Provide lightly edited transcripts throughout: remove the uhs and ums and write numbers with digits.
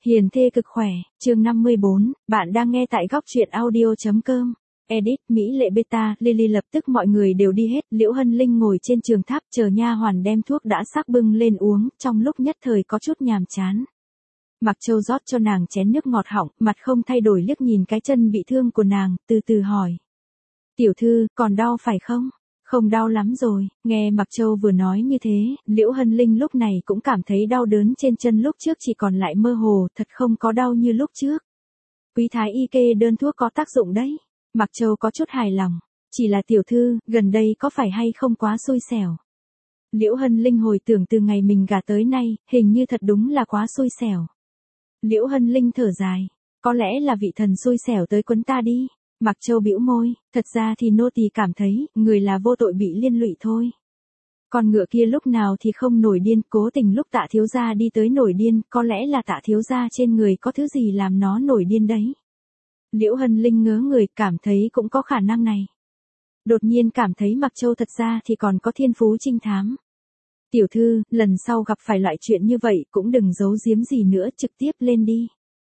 Hiền thê cực khỏe, chương 54, bạn đang nghe tại góc truyện audio.com. Edit, Mỹ Lệ Beta, Lily lập tức mọi người đều đi hết, Liễu Hân Linh ngồi trên trường tháp chờ nha hoàn đem thuốc đã sắc bưng lên uống, trong lúc nhất thời có chút nhàm chán. Mặc Châu rót cho nàng chén nước ngọt họng, mặt không thay đổi liếc nhìn cái chân bị thương của nàng, từ từ hỏi. Tiểu thư, còn đau phải không? Không đau lắm rồi, nghe Mặc Châu vừa nói như thế, Liễu Hân Linh lúc này cũng cảm thấy đau đớn trên chân lúc trước chỉ còn lại mơ hồ, thật không có đau như lúc trước. Quý thái y kê đơn thuốc có tác dụng đấy. Mặc Châu có chút hài lòng, chỉ là tiểu thư, gần đây có phải hay không quá xui xẻo. Liễu Hân Linh hồi tưởng từ ngày mình gả tới nay, hình như thật đúng là quá xui xẻo. Liễu Hân Linh thở dài, có lẽ là vị thần xui xẻo tới quấn ta đi. Mặc Châu bĩu môi, thật ra thì nô tỳ cảm thấy, người là vô tội bị liên lụy thôi. Con ngựa kia lúc nào thì không nổi điên, cố tình lúc Tạ thiếu gia đi tới nổi điên, có lẽ là Tạ thiếu gia trên người có thứ gì làm nó nổi điên đấy. Liễu Hân Linh ngớ người, cảm thấy cũng có khả năng này. Đột nhiên cảm thấy Mặc Châu thật ra thì còn có thiên phú trinh thám. Tiểu thư, lần sau gặp phải loại chuyện như vậy cũng đừng giấu giếm gì nữa, trực tiếp lên đi.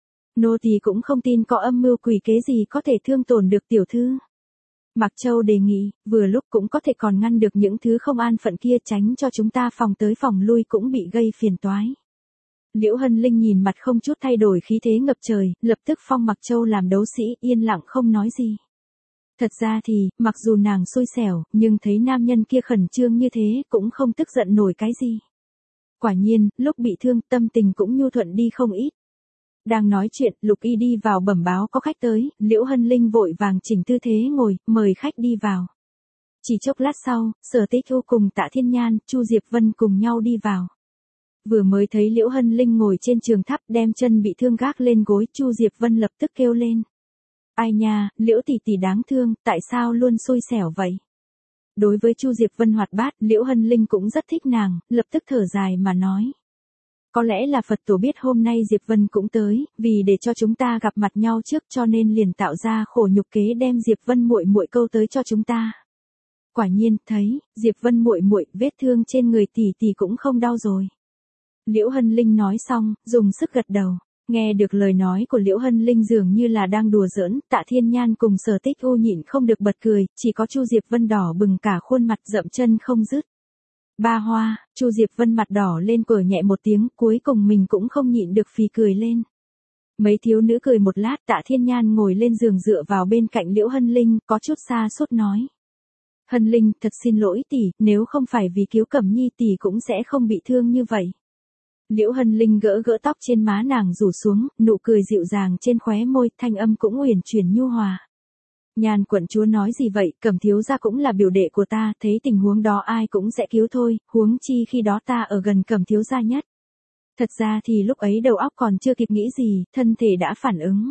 Nô tỳ cũng không tin có âm mưu quỷ kế gì có thể thương tổn được tiểu thư. Mặc Châu đề nghị, vừa lúc cũng có thể còn ngăn được những thứ không an phận kia, tránh cho chúng ta phòng tới phòng lui cũng bị gây phiền toái. Liễu Hân Linh nhìn mặt không chút thay đổi khí thế ngập trời, lập tức phong Mặc Châu làm đấu sĩ, yên lặng không nói gì. Thật ra thì, mặc dù nàng xui xẻo, nhưng thấy nam nhân kia khẩn trương như thế cũng không tức giận nổi cái gì. Quả nhiên, lúc bị thương tâm tình cũng nhu thuận đi không ít. Đang nói chuyện, Lục Y đi vào bẩm báo có khách tới, Liễu Hân Linh vội vàng chỉnh tư thế ngồi, mời khách đi vào. Chỉ chốc lát sau, Sở Tích Thu cùng Tạ Thiên Nhan, Chu Diệp Vân cùng nhau đi vào. Vừa mới thấy Liễu Hân Linh ngồi trên trường tháp đem chân bị thương gác lên gối, Chu Diệp Vân lập tức kêu lên. Ai nha, Liễu tỷ tỷ đáng thương, tại sao luôn xui xẻo vậy? Đối với Chu Diệp Vân hoạt bát, Liễu Hân Linh cũng rất thích nàng, lập tức thở dài mà nói. Có lẽ là Phật tổ biết hôm nay Diệp Vân cũng tới, vì để cho chúng ta gặp mặt nhau trước cho nên liền tạo ra khổ nhục kế đem Diệp Vân muội muội câu tới cho chúng ta. Quả nhiên, thấy, Diệp Vân muội muội, vết thương trên người tỷ tỷ cũng không đau rồi. Liễu Hân Linh nói xong, dùng sức gật đầu. Nghe được lời nói của Liễu Hân Linh dường như là đang đùa giỡn, Tạ Thiên Nhan cùng Sở Tích U nhịn không được bật cười, chỉ có Chu Diệp Vân đỏ bừng cả khuôn mặt, dậm chân không dứt. Ba hoa, Chu Diệp Vân mặt đỏ lên cười nhẹ một tiếng, cuối cùng mình cũng không nhịn được phì cười lên. Mấy thiếu nữ cười một lát, Tạ Thiên Nhan ngồi lên giường dựa vào bên cạnh Liễu Hân Linh, có chút xa sút nói. Hân Linh, thật xin lỗi tỷ, nếu không phải vì cứu Cẩm Nhi tỷ cũng sẽ không bị thương như vậy. Liễu Hân Linh gỡ gỡ tóc trên má nàng rủ xuống, nụ cười dịu dàng trên khóe môi, thanh âm cũng uyển chuyển nhu hòa. Nhan quận chúa nói gì vậy, Cẩm thiếu gia cũng là biểu đệ của ta, thấy tình huống đó ai cũng sẽ cứu thôi, huống chi khi đó ta ở gần Cẩm thiếu gia nhất. Thật ra thì lúc ấy đầu óc còn chưa kịp nghĩ gì, thân thể đã phản ứng.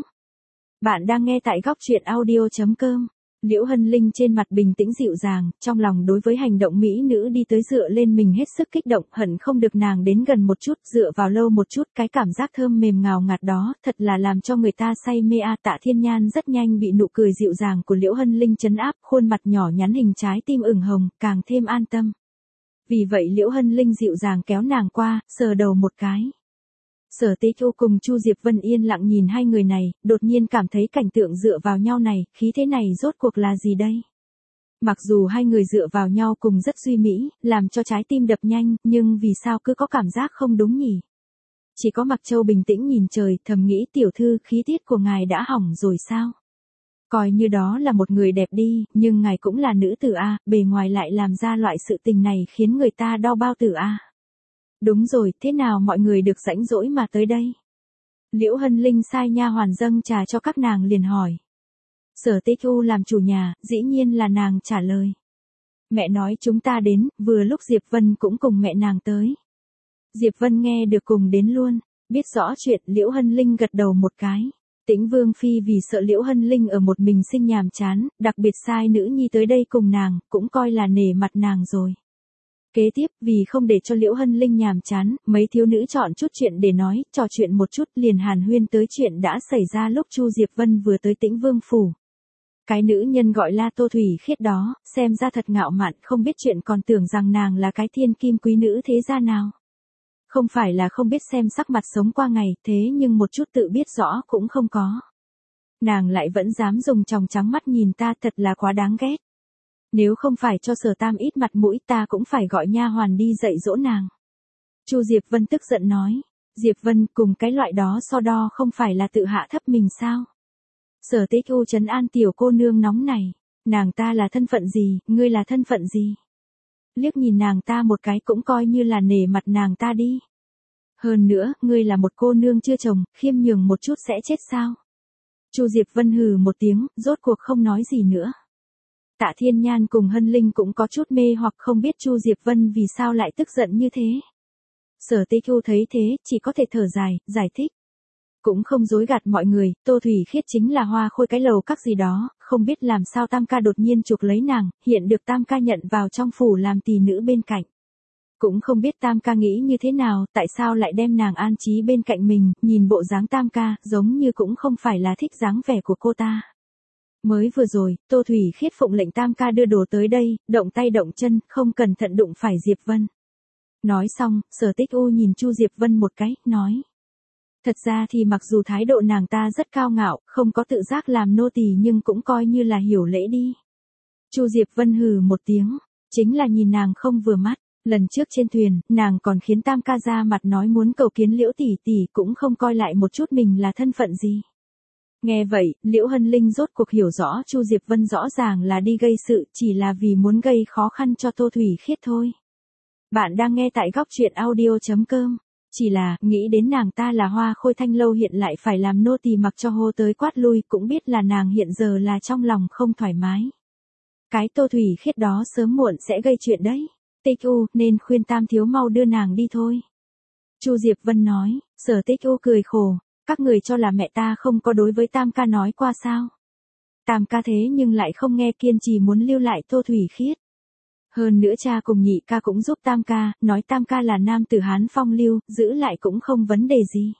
Bạn đang nghe tại góc truyện audio.com. Liễu Hân Linh trên mặt bình tĩnh dịu dàng, trong lòng đối với hành động mỹ nữ đi tới dựa lên mình hết sức kích động, hận không được nàng đến gần một chút, dựa vào lâu một chút, cái cảm giác thơm mềm ngào ngạt đó, thật là làm cho người ta say mê a. Tạ Thiên Nhan rất nhanh bị nụ cười dịu dàng của Liễu Hân Linh trấn áp, khuôn mặt nhỏ nhắn hình trái tim ửng hồng, càng thêm an tâm. Vì vậy Liễu Hân Linh dịu dàng kéo nàng qua, sờ đầu một cái. Sở Tích Thu cùng Chu Diệp Vân yên lặng nhìn hai người này, đột nhiên cảm thấy cảnh tượng dựa vào nhau này, khí thế này rốt cuộc là gì đây? Mặc dù hai người dựa vào nhau cùng rất duy mỹ, làm cho trái tim đập nhanh, nhưng vì sao cứ có cảm giác không đúng nhỉ? Chỉ có Mặc Châu bình tĩnh nhìn trời, thầm nghĩ tiểu thư, khí tiết của ngài đã hỏng rồi sao? Coi như đó là một người đẹp đi, nhưng ngài cũng là nữ tử a, bề ngoài lại làm ra loại sự tình này khiến người ta đau bao tử a. Đúng rồi, thế nào mọi người được rãnh rỗi mà tới đây? Liễu Hân Linh sai nha hoàn dâng trà cho các nàng liền hỏi. Sở Tích Thu làm chủ nhà, dĩ nhiên là nàng trả lời. Mẹ nói chúng ta đến, vừa lúc Diệp Vân cũng cùng mẹ nàng tới. Diệp Vân nghe được cùng đến luôn, biết rõ chuyện, Liễu Hân Linh gật đầu một cái. Tĩnh Vương Phi vì sợ Liễu Hân Linh ở một mình sinh nhàm chán, đặc biệt sai nữ nhi tới đây cùng nàng, cũng coi là nể mặt nàng rồi. Kế tiếp, vì không để cho Liễu Hân Linh nhàm chán, mấy thiếu nữ chọn chút chuyện để nói, trò chuyện một chút, liền hàn huyên tới chuyện đã xảy ra lúc Chu Diệp Vân vừa tới Tĩnh Vương phủ. Cái nữ nhân gọi là Tô Thủy Khiết đó, xem ra thật ngạo mạn, không biết chuyện còn tưởng rằng nàng là cái thiên kim quý nữ thế gia nào. Không phải là không biết xem sắc mặt sống qua ngày, thế nhưng một chút tự biết rõ cũng không có. Nàng lại vẫn dám dùng tròng trắng mắt nhìn ta, thật là quá đáng ghét. Nếu không phải cho Sở Tam ít mặt mũi, ta cũng phải gọi nha hoàn đi dạy dỗ nàng. Chu Diệp Vân tức giận nói. Diệp Vân, cùng cái loại đó so đo không phải là tự hạ thấp mình sao? Sở Tích U trấn an tiểu cô nương nóng này. Nàng ta là thân phận gì, ngươi là thân phận gì? Liếc nhìn nàng ta một cái cũng coi như là nể mặt nàng ta đi. Hơn nữa, ngươi là một cô nương chưa chồng, khiêm nhường một chút sẽ chết sao? Chu Diệp Vân hừ một tiếng, rốt cuộc không nói gì nữa. Tạ Thiên Nhan cùng Hân Linh cũng có chút mê hoặc không biết Chu Diệp Vân vì sao lại tức giận như thế. Sở Tích U thấy thế, chỉ có thể thở dài, giải thích. Cũng không dối gạt mọi người, Tô Thủy Khiết chính là hoa khôi cái lầu các gì đó, không biết làm sao Tam ca đột nhiên chuộc lấy nàng, hiện được Tam ca nhận vào trong phủ làm tỳ nữ bên cạnh. Cũng không biết Tam ca nghĩ như thế nào, tại sao lại đem nàng an trí bên cạnh mình, nhìn bộ dáng Tam ca, giống như cũng không phải là thích dáng vẻ của cô ta. Mới vừa rồi, Tô Thủy Khiết phụng lệnh Tam ca đưa đồ tới đây, động tay động chân, không cẩn thận đụng phải Diệp Vân. Nói xong, Sở Tích U nhìn Chu Diệp Vân một cái, nói. Thật ra thì mặc dù thái độ nàng ta rất cao ngạo, không có tự giác làm nô tỳ nhưng cũng coi như là hiểu lễ đi. Chu Diệp Vân hừ một tiếng, chính là nhìn nàng không vừa mắt. Lần trước trên thuyền, nàng còn khiến Tam ca ra mặt nói muốn cầu kiến Liễu tỷ tỷ, cũng không coi lại một chút mình là thân phận gì. Nghe vậy, Liễu Hân Linh rốt cuộc hiểu rõ Chu Diệp Vân rõ ràng là đi gây sự, chỉ là vì muốn gây khó khăn cho Tô Thủy Khiết thôi. Bạn đang nghe tại góc truyện audio.com. Chỉ là, nghĩ đến nàng ta là hoa khôi thanh lâu hiện lại phải làm nô tỳ mặc cho hô tới quát lui, cũng biết là nàng hiện giờ là trong lòng không thoải mái. Cái Tô Thủy Khiết đó sớm muộn sẽ gây chuyện đấy. Tích U, nên khuyên Tam thiếu mau đưa nàng đi thôi. Chu Diệp Vân nói. Sở Tích U cười khổ. Các người cho là mẹ ta không có đối với Tam ca nói qua sao? Tam ca thế nhưng lại không nghe, kiên trì muốn lưu lại Tô Thủy Khiết. Hơn nữa cha cùng nhị ca cũng giúp Tam ca, nói Tam ca là nam tử Hán phong lưu, giữ lại cũng không vấn đề gì.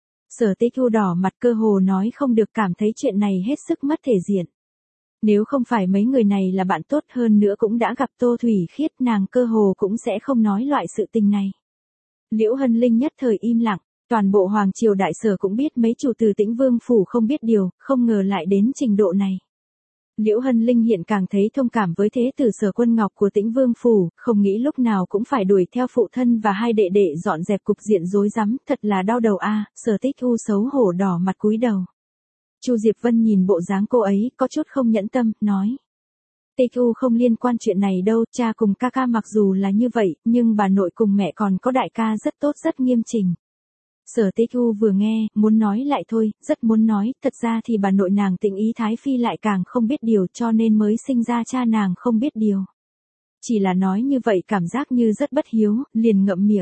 Sở Tích U đỏ mặt cơ hồ nói không được, cảm thấy chuyện này hết sức mất thể diện. Nếu không phải mấy người này là bạn tốt, hơn nữa cũng đã gặp Tô Thủy Khiết, nàng cơ hồ cũng sẽ không nói loại sự tình này. Liễu Hân Linh nhất thời im lặng, toàn bộ Hoàng Triều Đại Sở cũng biết mấy chủ từ Tĩnh Vương Phủ không biết điều, không ngờ lại đến trình độ này. Liễu Hân Linh hiện càng thấy thông cảm với thế tử Sở Quân Ngọc của Tĩnh Vương Phủ, không nghĩ lúc nào cũng phải đuổi theo phụ thân và hai đệ đệ dọn dẹp cục diện rối rắm, thật là đau đầu a. Sở Tích U xấu hổ đỏ mặt cúi đầu. Chu Diệp Vân nhìn bộ dáng cô ấy, có chút không nhẫn tâm, nói. Tích U không liên quan chuyện này đâu, cha cùng ca ca mặc dù là như vậy, nhưng bà nội cùng mẹ còn có đại ca rất tốt rất nghiêm chỉnh. Sở Tích U vừa nghe, muốn nói lại thôi, rất muốn nói, thật ra thì bà nội nàng Tĩnh Ý Thái Phi lại càng không biết điều cho nên mới sinh ra cha nàng không biết điều. Chỉ là nói như vậy cảm giác như rất bất hiếu, liền ngậm miệng.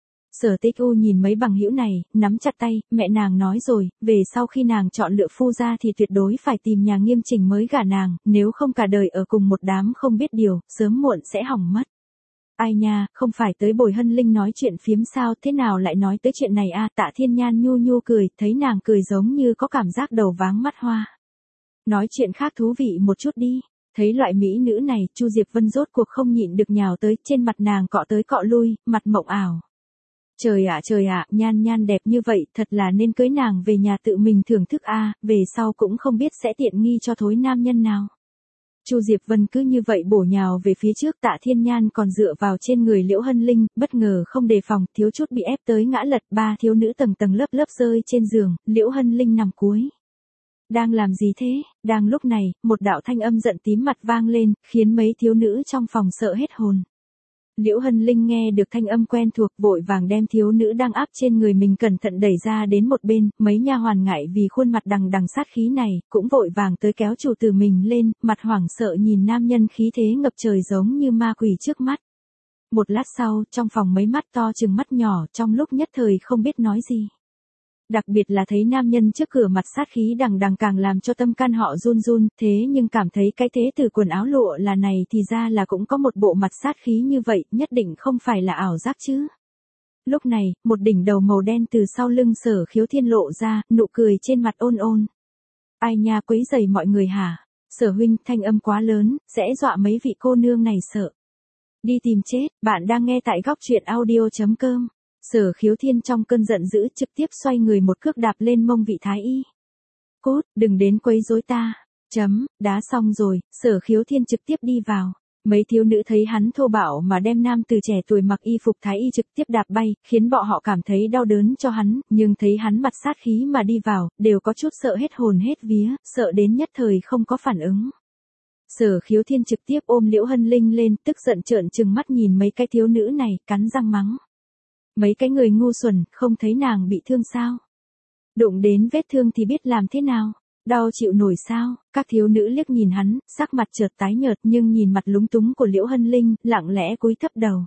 Sở Tích U nhìn mấy bằng hữu này, nắm chặt tay, mẹ nàng nói rồi, về sau khi nàng chọn lựa phu gia thì tuyệt đối phải tìm nhà nghiêm chỉnh mới gả nàng, nếu không cả đời ở cùng một đám không biết điều, sớm muộn sẽ hỏng mất. Ai nha, không phải tới bồi Hân Linh nói chuyện phiếm sao, thế nào lại nói tới chuyện này a? Tạ Thiên Nhan nhu nhu cười, thấy nàng cười giống như có cảm giác đầu váng mắt hoa. Nói chuyện khác thú vị một chút đi. Thấy loại mỹ nữ này, Chu Diệp Vân rốt cuộc không nhịn được nhào tới, trên mặt nàng cọ tới cọ lui, mặt mộng ảo. Trời ạ, Nhan Nhan đẹp như vậy, thật là nên cưới nàng về nhà tự mình thưởng thức a, về sau cũng không biết sẽ tiện nghi cho thối nam nhân nào. Chu Diệp Vân cứ như vậy bổ nhào về phía trước, Tạ Thiên Nhan còn dựa vào trên người Liễu Hân Linh, bất ngờ không đề phòng, thiếu chút bị ép tới ngã lật, ba thiếu nữ tầng tầng lớp lớp rơi trên giường, Liễu Hân Linh nằm cuối. Đang làm gì thế? Đang lúc này, một đạo thanh âm giận tím mặt vang lên, khiến mấy thiếu nữ trong phòng sợ hết hồn. Liễu Hân Linh nghe được thanh âm quen thuộc, vội vàng đem thiếu nữ đang áp trên người mình cẩn thận đẩy ra đến một bên, mấy nha hoàn ngại vì khuôn mặt đằng đằng sát khí này, cũng vội vàng tới kéo chủ tử mình lên, mặt hoảng sợ nhìn nam nhân khí thế ngập trời giống như ma quỷ trước mắt. Một lát sau, trong phòng mấy mắt to trừng mắt nhỏ, trong lúc nhất thời không biết nói gì. Đặc biệt là thấy nam nhân trước cửa mặt sát khí đằng đằng càng làm cho tâm can họ run run, thế nhưng cảm thấy cái thế từ quần áo lụa là này thì ra là cũng có một bộ mặt sát khí như vậy, nhất định không phải là ảo giác chứ. Lúc này, một đỉnh đầu màu đen từ sau lưng Sở Khiếu Thiên lộ ra, nụ cười trên mặt ôn ôn. Ai nha, quấy rầy mọi người hả? Sở huynh, thanh âm quá lớn, sẽ dọa mấy vị cô nương này sợ. Đi tìm chết, bạn đang nghe tại góc truyện audio.com. Sở Khiếu Thiên trong cơn giận dữ trực tiếp xoay người một cước đạp lên mông vị thái y. Cút, đừng đến quấy rối ta. Đá xong rồi, Sở Khiếu Thiên trực tiếp đi vào. Mấy thiếu nữ thấy hắn thô bạo mà đem nam từ trẻ tuổi mặc y phục thái y trực tiếp đạp bay, khiến bọn họ cảm thấy đau đớn cho hắn, nhưng thấy hắn mặt sát khí mà đi vào, đều có chút sợ hết hồn hết vía, sợ đến nhất thời không có phản ứng. Sở Khiếu Thiên trực tiếp ôm Liễu Hân Linh lên, tức giận trợn trừng mắt nhìn mấy cái thiếu nữ này, cắn răng mắng. Mấy cái người ngu xuẩn, không thấy nàng bị thương sao? Đụng đến vết thương thì biết làm thế nào? Đau chịu nổi sao? Các thiếu nữ liếc nhìn hắn, sắc mặt chợt tái nhợt nhưng nhìn mặt lúng túng của Liễu Hân Linh, lặng lẽ cúi thấp đầu.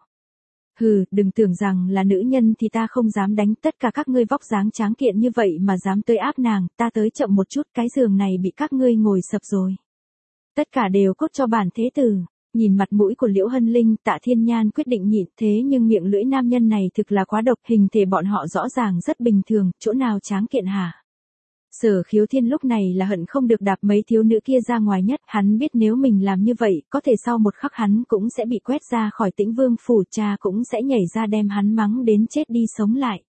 Hừ, đừng tưởng rằng là nữ nhân thì ta không dám đánh, tất cả các ngươi vóc dáng tráng kiện như vậy mà dám tới áp nàng, ta tới chậm một chút, cái giường này bị các ngươi ngồi sập rồi. Tất cả đều cốt cho bản thế tử. Nhìn mặt mũi của Liễu Hân Linh, Tạ Thiên Nhan quyết định nhịn, thế nhưng miệng lưỡi nam nhân này thực là quá độc, hình thể bọn họ rõ ràng rất bình thường, chỗ nào tráng kiện hả? Sở Khiếu Thiên lúc này là hận không được đạp mấy thiếu nữ kia ra ngoài nhất, hắn biết nếu mình làm như vậy, có thể sau một khắc hắn cũng sẽ bị quét ra khỏi Tĩnh Vương phủ, cha cũng sẽ nhảy ra đem hắn mắng đến chết đi sống lại.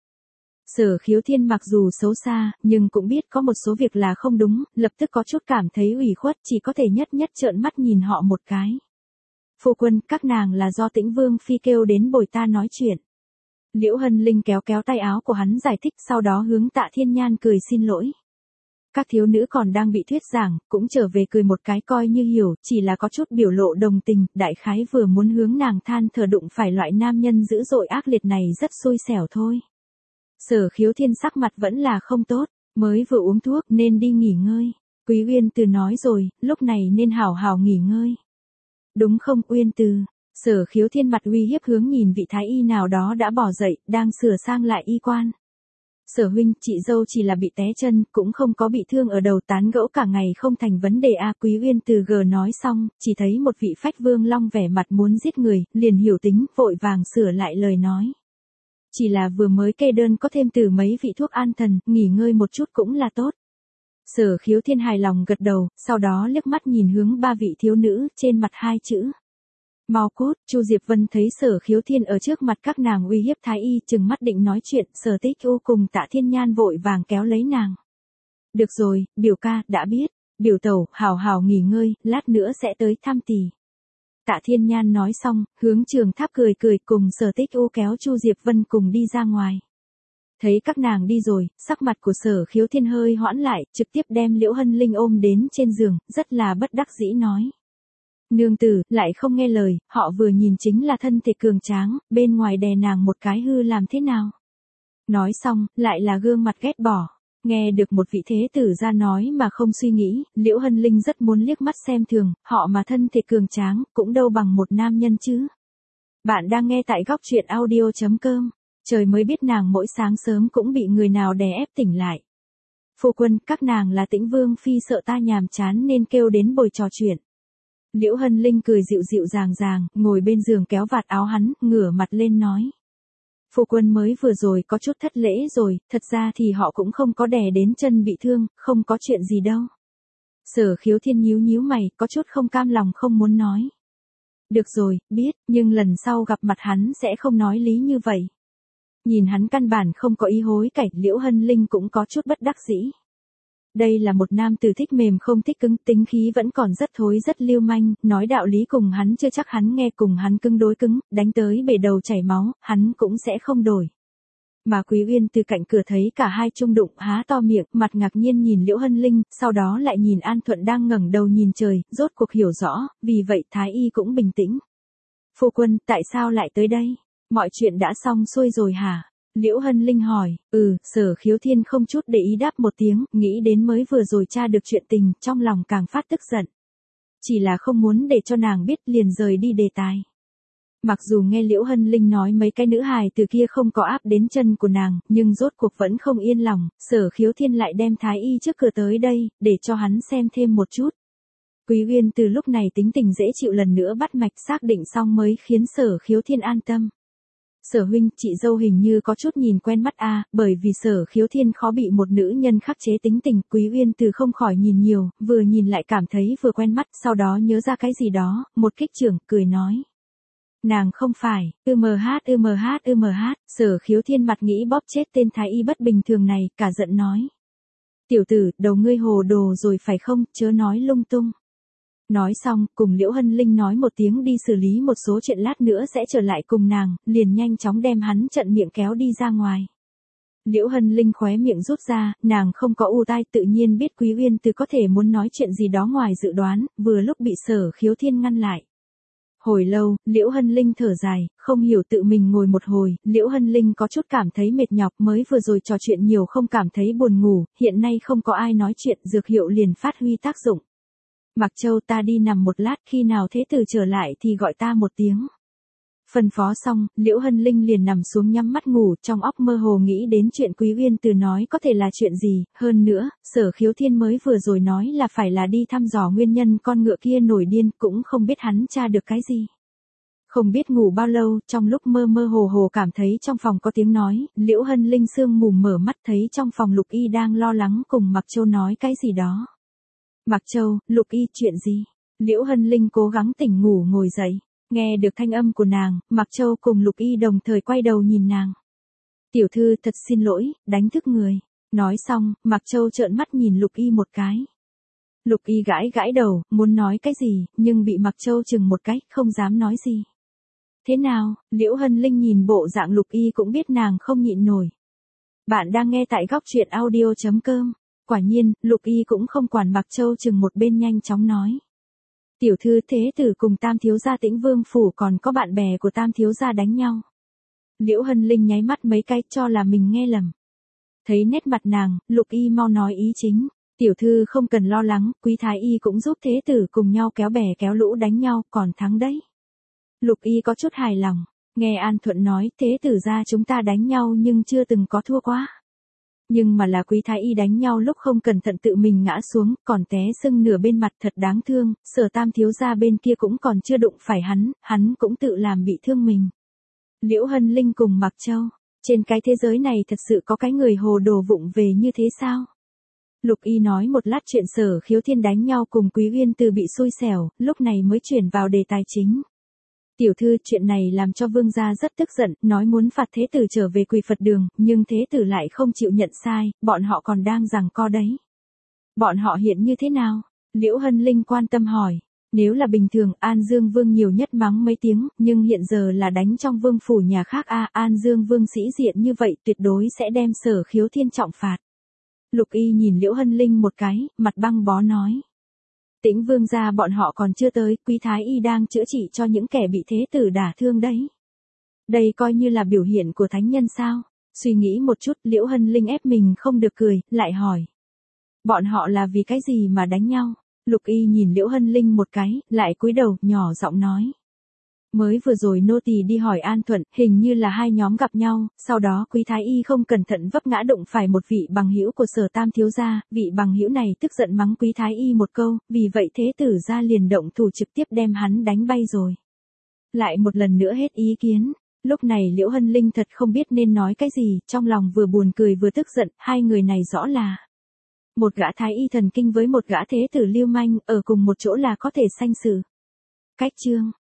Sở Khiếu Thiên mặc dù xấu xa, nhưng cũng biết có một số việc là không đúng, lập tức có chút cảm thấy ủy khuất, chỉ có thể nhất trợn mắt nhìn họ một cái. Phu quân, các nàng là do Tĩnh Vương phi kêu đến bồi ta nói chuyện. Liễu Hân Linh kéo tay áo của hắn giải thích, sau đó hướng Tạ Thiên Nhan cười xin lỗi. Các thiếu nữ còn đang bị thuyết giảng, cũng trở về cười một cái coi như hiểu, chỉ là có chút biểu lộ đồng tình, đại khái vừa muốn hướng nàng than thở đụng phải loại nam nhân dữ dội ác liệt này rất xui xẻo thôi. Sở Khiếu Thiên sắc mặt vẫn là không tốt, mới vừa uống thuốc nên đi nghỉ ngơi. Quý Uyên Từ nói rồi, lúc này nên hảo hảo nghỉ ngơi. Đúng không Uyên Từ? Sở Khiếu Thiên mặt uy hiếp hướng nhìn vị thái y nào đó đã bỏ dậy, đang sửa sang lại y quan. Sở huynh, chị dâu chỉ là bị té chân, cũng không có bị thương ở đầu, tán gẫu cả ngày không thành vấn đề a. Quý Uyên Từ nói xong, chỉ thấy một vị phách vương long vẻ mặt muốn giết người, liền hiểu tính, vội vàng sửa lại lời nói. Chỉ là vừa mới kê đơn có thêm từ mấy vị thuốc an thần, nghỉ ngơi một chút cũng là tốt. Sở Khiếu Thiên hài lòng gật đầu, sau đó liếc mắt nhìn hướng ba vị thiếu nữ, trên mặt hai chữ. Mau cút. Chu Diệp Vân thấy Sở Khiếu Thiên ở trước mặt các nàng uy hiếp thái y, chừng mắt định nói chuyện, Sở Tích U cùng Tạ Thiên Nhan vội vàng kéo lấy nàng. Được rồi, biểu ca, đã biết. Biểu tẩu, hào hào nghỉ ngơi, lát nữa sẽ tới thăm tỷ. Tạ Thiên Nhan nói xong, hướng Trường Tháp cười cùng Sở Tích U kéo Chu Diệp Vân cùng đi ra ngoài. Thấy các nàng đi rồi, sắc mặt của Sở Khiếu Thiên hơi hoãn lại, trực tiếp đem Liễu Hân Linh ôm đến trên giường, rất là bất đắc dĩ nói. Nương tử, lại không nghe lời, họ vừa nhìn chính là thân thể cường tráng, bên ngoài đè nàng một cái hư làm thế nào. Nói xong, lại là gương mặt ghét bỏ. Nghe được một vị thế tử ra nói mà không suy nghĩ, Liễu Hân Linh rất muốn liếc mắt xem thường, họ mà thân thể cường tráng, cũng đâu bằng một nam nhân chứ. Bạn đang nghe tại góc truyện audio.com. Trời mới biết nàng mỗi sáng sớm cũng bị người nào đè ép tỉnh lại. Phu quân, các nàng là Tĩnh Vương phi sợ ta nhàm chán nên kêu đến bồi trò chuyện. Liễu Hân Linh cười dịu dàng, ngồi bên giường kéo vạt áo hắn, ngửa mặt lên nói. Phu quân mới vừa rồi có chút thất lễ rồi, thật ra thì họ cũng không có đè đến chân bị thương, không có chuyện gì đâu. Sở Khiếu Thiên nhíu mày, có chút không cam lòng không muốn nói. Được rồi, biết, nhưng lần sau gặp mặt hắn sẽ không nói lý như vậy. Nhìn hắn căn bản không có ý hối cải, Liễu Hân Linh cũng có chút bất đắc dĩ. Đây là một nam tử thích mềm không thích cứng, tính khí vẫn còn rất thối rất lưu manh, nói đạo lý cùng hắn chưa chắc hắn nghe, cùng hắn cứng đối cứng, đánh tới bể đầu chảy máu, hắn cũng sẽ không đổi. Mà Quý Uyên từ cạnh cửa thấy cả hai chung đụng, há to miệng, mặt ngạc nhiên nhìn Liễu Hân Linh, sau đó lại nhìn An Thuận đang ngẩng đầu nhìn trời, rốt cuộc hiểu rõ, vì vậy Thái Y cũng bình tĩnh. Phu quân, tại sao lại tới đây? Mọi chuyện đã xong xuôi rồi hả? Liễu Hân Linh hỏi. Sở Khiếu Thiên không chút để ý đáp một tiếng, nghĩ đến mới vừa rồi tra được chuyện tình, trong lòng càng phát tức giận. Chỉ là không muốn để cho nàng biết, liền rời đi đề tài. Mặc dù nghe Liễu Hân Linh nói mấy cái nữ hài từ kia không có áp đến chân của nàng, nhưng rốt cuộc vẫn không yên lòng, Sở Khiếu Thiên lại đem Thái Y trước cửa tới đây, để cho hắn xem thêm một chút. Quý Uyên từ lúc này tính tình dễ chịu lần nữa bắt mạch xác định xong mới khiến Sở Khiếu Thiên an tâm. Sở huynh, chị dâu hình như có chút nhìn quen mắt a, bởi vì Sở Khiếu Thiên khó bị một nữ nhân khắc chế tính tình, Quý Uyên từ không khỏi nhìn nhiều, vừa nhìn lại cảm thấy vừa quen mắt, sau đó nhớ ra cái gì đó, một kích trưởng, cười nói. Nàng không phải, Sở Khiếu Thiên mặt nghĩ bóp chết tên thái y bất bình thường này, cả giận nói. Tiểu tử, đầu ngươi hồ đồ rồi phải không, chớ nói lung tung. Nói xong, cùng Liễu Hân Linh nói một tiếng đi xử lý một số chuyện, lát nữa sẽ trở lại cùng nàng, liền nhanh chóng đem hắn trợn miệng kéo đi ra ngoài. Liễu Hân Linh khóe miệng rút ra, nàng không có u tai, tự nhiên biết Quý Uyên Từ có thể muốn nói chuyện gì đó ngoài dự đoán, vừa lúc bị Sở Khiếu Thiên ngăn lại. Hồi lâu, Liễu Hân Linh thở dài, không hiểu tự mình ngồi một hồi, Liễu Hân Linh có chút cảm thấy mệt nhọc, mới vừa rồi trò chuyện nhiều không cảm thấy buồn ngủ, hiện nay không có ai nói chuyện, dược hiệu liền phát huy tác dụng. Mặc Châu, ta đi nằm một lát, khi nào thế tử trở lại thì gọi ta một tiếng. Phân phó xong, Liễu Hân Linh liền nằm xuống nhắm mắt ngủ, trong óc mơ hồ nghĩ đến chuyện Quý Uyên Từ nói có thể là chuyện gì, hơn nữa, Sở Khiếu Thiên mới vừa rồi nói là phải là đi thăm dò nguyên nhân con ngựa kia nổi điên, cũng không biết hắn tra được cái gì. Không biết ngủ bao lâu, trong lúc mơ mơ hồ hồ cảm thấy trong phòng có tiếng nói, Liễu Hân Linh sương mù mở mắt thấy trong phòng Lục Y đang lo lắng cùng Mặc Châu nói cái gì đó. Mặc Châu, Lục Y, chuyện gì? Liễu Hân Linh cố gắng tỉnh ngủ ngồi dậy. Nghe được thanh âm của nàng, Mặc Châu cùng Lục Y đồng thời quay đầu nhìn nàng. Tiểu thư, thật xin lỗi, đánh thức người. Nói xong, Mặc Châu trợn mắt nhìn Lục Y một cái. Lục Y gãi gãi đầu, muốn nói cái gì, nhưng bị Mặc Châu chừng một cái, không dám nói gì. Thế nào? Liễu Hân Linh nhìn bộ dạng Lục Y cũng biết nàng không nhịn nổi. Bạn đang nghe tại góc truyện audio.com. Quả nhiên, Lục Y cũng không quản Mặc Châu chừng một bên, nhanh chóng nói. Tiểu thư, thế tử cùng Tam thiếu gia Tĩnh Vương phủ còn có bạn bè của Tam thiếu gia đánh nhau. Liễu Hân Linh nháy mắt mấy cái cho là mình nghe lầm. Thấy nét mặt nàng, Lục Y mau nói ý chính. Tiểu thư không cần lo lắng, Quý thái y cũng giúp thế tử cùng nhau kéo bè kéo lũ đánh nhau, còn thắng đấy. Lục Y có chút hài lòng. Nghe An Thuận nói, thế tử gia chúng ta đánh nhau nhưng chưa từng có thua quá. Nhưng mà là Quý thái y đánh nhau lúc không cẩn thận tự mình ngã xuống, còn té sưng nửa bên mặt, thật đáng thương, Sở Tam thiếu gia bên kia cũng còn chưa đụng phải hắn cũng tự làm bị thương mình. Liễu Hân Linh cùng Mặc Châu, trên cái thế giới này thật sự có cái người hồ đồ vụng về như thế sao? Lục Y nói một lát chuyện Sở Khiếu Thiên đánh nhau cùng Quý Uyên Từ bị xui xẻo, lúc này mới chuyển vào đề tài chính. Tiểu thư, chuyện này làm cho vương gia rất tức giận, nói muốn phạt thế tử trở về Quỳ Phật đường, nhưng thế tử lại không chịu nhận sai, bọn họ còn đang giằng co đấy. Bọn họ hiện như thế nào? Liễu Hân Linh quan tâm hỏi. Nếu là bình thường, An Dương Vương nhiều nhất mắng mấy tiếng, nhưng hiện giờ là đánh trong vương phủ nhà khác An Dương Vương sĩ diện như vậy tuyệt đối sẽ đem Sở Khiếu Thiên trọng phạt. Lục Y nhìn Liễu Hân Linh một cái, mặt băng bó nói. Tĩnh Vương gia bọn họ còn chưa tới, Quý thái y đang chữa trị cho những kẻ bị thế tử đả thương đấy. Đây coi như là biểu hiện của thánh nhân sao? Suy nghĩ một chút, Liễu Hân Linh ép mình không được cười, lại hỏi. Bọn họ là vì cái gì mà đánh nhau? Lục Y nhìn Liễu Hân Linh một cái, lại cúi đầu, nhỏ giọng nói. Mới vừa rồi nô tỳ đi hỏi An Thuận, hình như là hai nhóm gặp nhau, sau đó Quý thái y không cẩn thận vấp ngã đụng phải một vị bằng hữu của Sở Tam thiếu gia, vị bằng hữu này tức giận mắng Quý thái y một câu, vì vậy thế tử gia liền động thủ trực tiếp đem hắn đánh bay rồi. Lại một lần nữa hết ý kiến. Lúc này Liễu Hân Linh thật không biết nên nói cái gì, trong lòng vừa buồn cười vừa tức giận, hai người này rõ là một gã thái y thần kinh với một gã thế tử lưu manh, ở cùng một chỗ là có thể sanh sự. Cách chương